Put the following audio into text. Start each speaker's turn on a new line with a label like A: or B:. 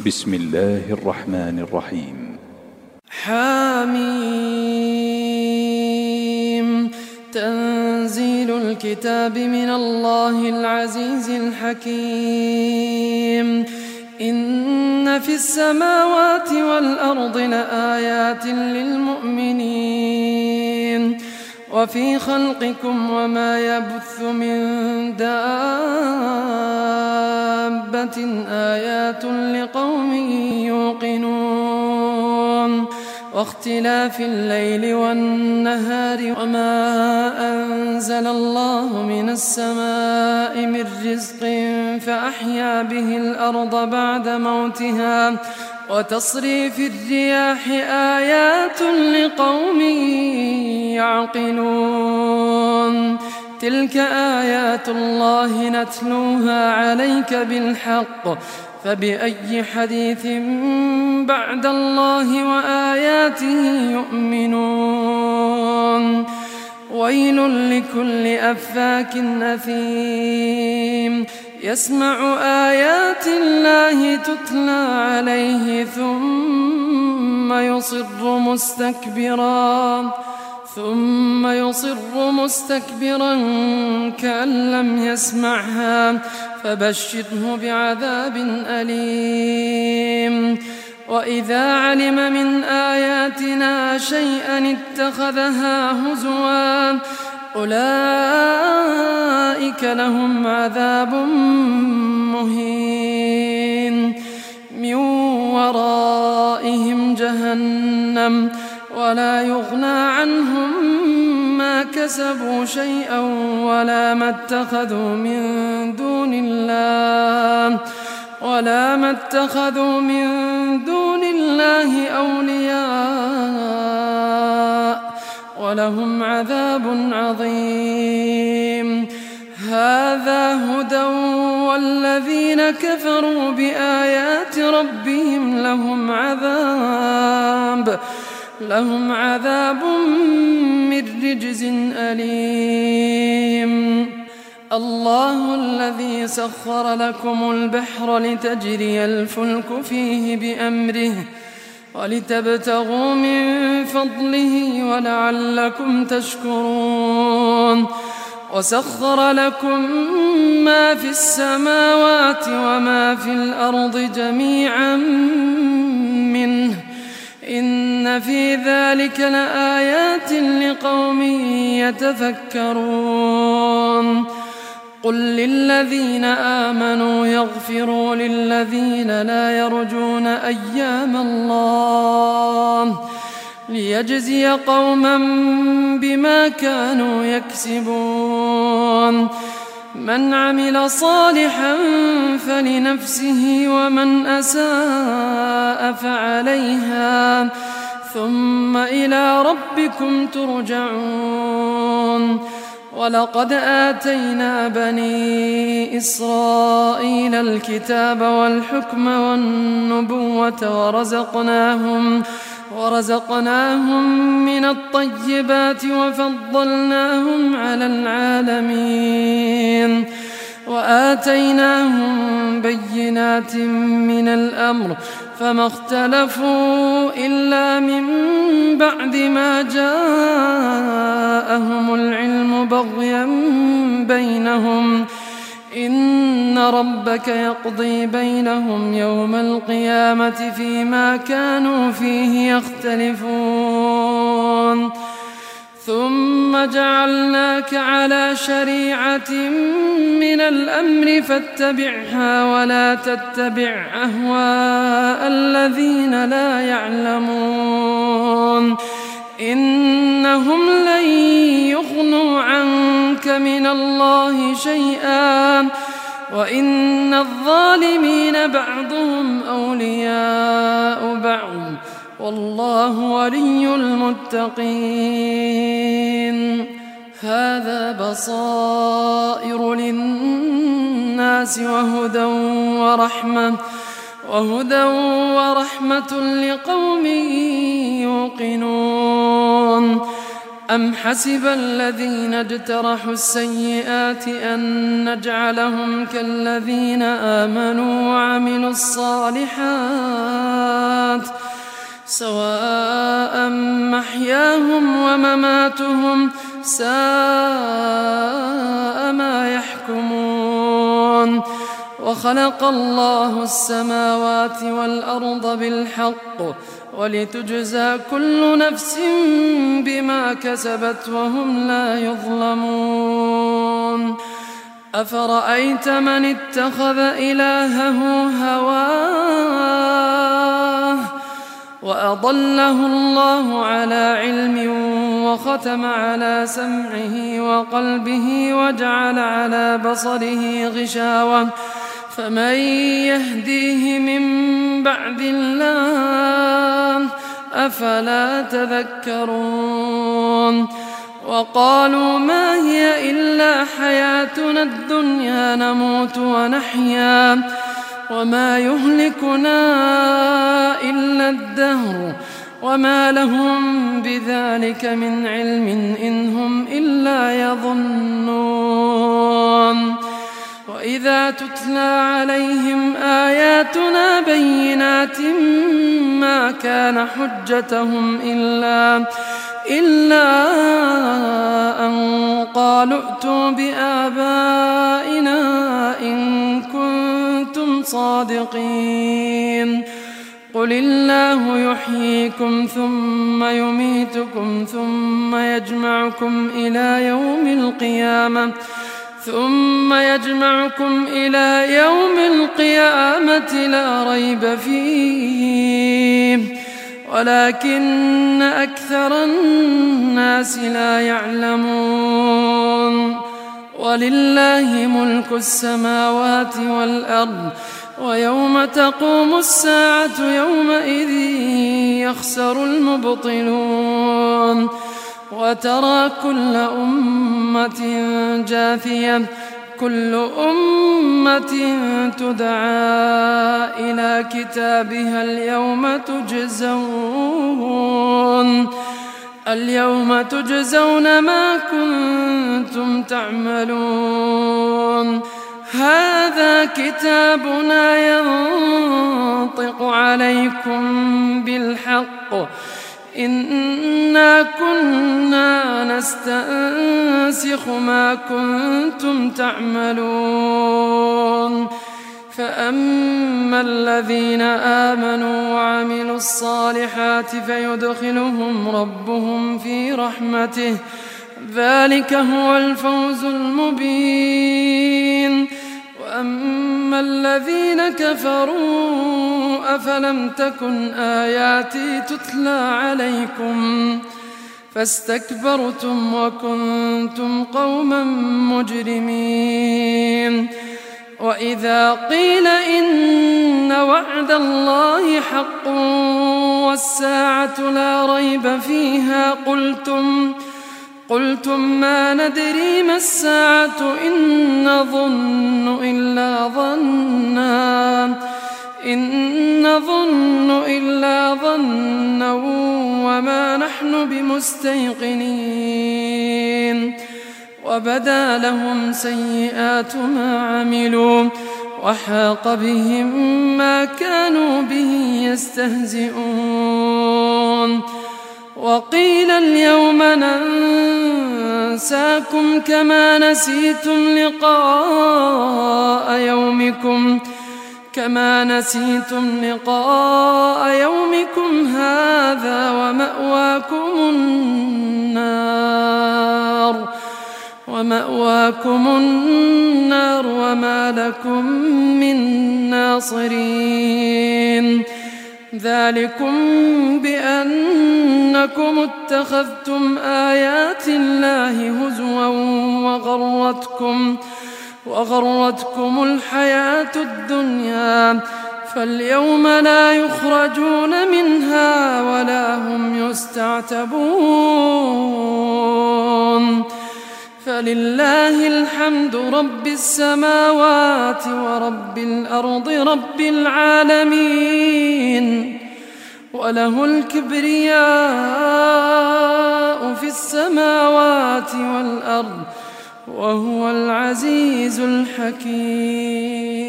A: بسم الله الرحمن الرحيم.
B: حميم. تنزيل الكتاب من الله العزيز الحكيم. إن في السماوات والأرض لآيات للمؤمنين وفي خلقكم وما يبث من دابة آيات لقوم يوقنون واختلاف الليل والنهار وما أنزل الله من السماء من رزق فأحيا به الأرض بعد موتها وتصريف الرياح آيات لقوم يعقلون تلك آيات الله نتلوها عليك بالحق فبأي حديث بعد الله وآياته يؤمنون ويل لكل أفاك أثيم يسمع آيات الله تتلى عليه ثم يصر مستكبرا كأن لم يسمعها فبشره بعذاب أليم وإذا علم من آياتنا شيئا اتخذها هزوا أولئك لهم عذاب مهين من ورائهم جهنم ولا يغنى عنهم ما كسبوا شيئا ولا ما اتخذوا من دون الله أولياء ولهم عذاب عظيم هذا هدى والذين كفروا بآيات ربهم لهم عذاب من رجز أليم الله الذي سخر لكم البحر لتجري الفلك فيه بأمره ولتبتغوا من فضله ولعلكم تشكرون وسخر لكم ما في السماوات وما في الأرض جميعا منه إن في ذلك لآيات لقوم يتفكرون قل للذين آمنوا يغفروا للذين لا يرجون أيام الله ليجزي قوما بما كانوا يكسبون من عمل صالحا فلنفسه ومن أساء فعليها ثم إلى ربكم ترجعون ولقد آتينا بني إسرائيل الكتاب والحكم والنبوة ورزقناهم من الطيبات وفضلناهم على العالمين وآتيناهم بينات من الأمر فما اختلفوا إلا من بعد ما جاءهم العلم بغيا بينهم إن ربك يقضي بينهم يوم القيامة فيما كانوا فيه يختلفون ثم جعلناك على شريعة من الأمر فاتبعها ولا تتبع أهواء الذين لا يعلمون إنهم لن يغنوا عنك من الله شيئا وإن الظالمين بعضهم أولياء بعض والله ولي المتقين هذا بصائر للناس وهدى ورحمة لقوم يوقنون أم حسب الذين اجترحوا السيئات أن نجعلهم كالذين آمنوا وعملوا الصالحات سواء محياهم ومماتهم ساء ما يحكمون. وخلق الله السماوات والأرض بالحق ولتجزى كل نفس بما كسبت وهم لا يظلمون. أفرأيت من اتخذ إلهه هواه وأضله الله على علم وختم على سمعه وقلبه وجعل على بصره غشاوة فمن يهديه من بعد الله أفلا تذكرون. وقالوا ما هي إلا حياتنا الدنيا نموت ونحيا وما يهلكنا إلا الدهر وما لهم بذلك من علم إن هم إلا يظنون. وإذا تتلى عليهم آياتنا بينات ما كان حجتهم إلا أن قالوا ائتوا بآبائنا إن كنتم صادقين. قل الله يحييكم ثم يميتكم ثم يجمعكم إلى يوم القيامة لا ريب فيه ولكن أكثر الناس لا يعلمون. ولله ملك السماوات والأرض ويوم تقوم الساعة يومئذ يخسر المبطلون. وترى كل أمة جاثية كل أمة تدعى إلى كتابها اليوم تجزون ما كنتم تعملون. هذا كتابنا ينطق عليكم بالحق إنا كنا نستنسخ ما كنتم تعملون. فأما الذين آمنوا وعملوا الصالحات فيدخلهم ربهم في رحمته ذلك هو الفوز المبين. وأما الذين كفروا أفلم تكن آياتي تتلى عليكم فاستكبرتم وكنتم قوما مجرمين. وإذا قيل إن وعد الله حق والساعة لا ريب فيها قلتم ما ندري ما الساعة إن نظن إلا ظنا وما نحن بمستيقنين. وبدا لهم سيئات ما عملوا وحاق بهم ما كانوا به يستهزئون. وقيل اليوم ننساكم كما نسيتم لقاء يومكم هذا ومأواكم النار وما لكم من ناصرين. ذلكم بأنكم اتخذتم آيات الله هزوا وغرتكم الحياة الدنيا فاليوم لا يخرجون منها ولا هم يستعتبون. فلله الحمد رب السماوات ورب الأرض رب العالمين. وله الكبرياء في السماوات والأرض وهو العزيز الحكيم.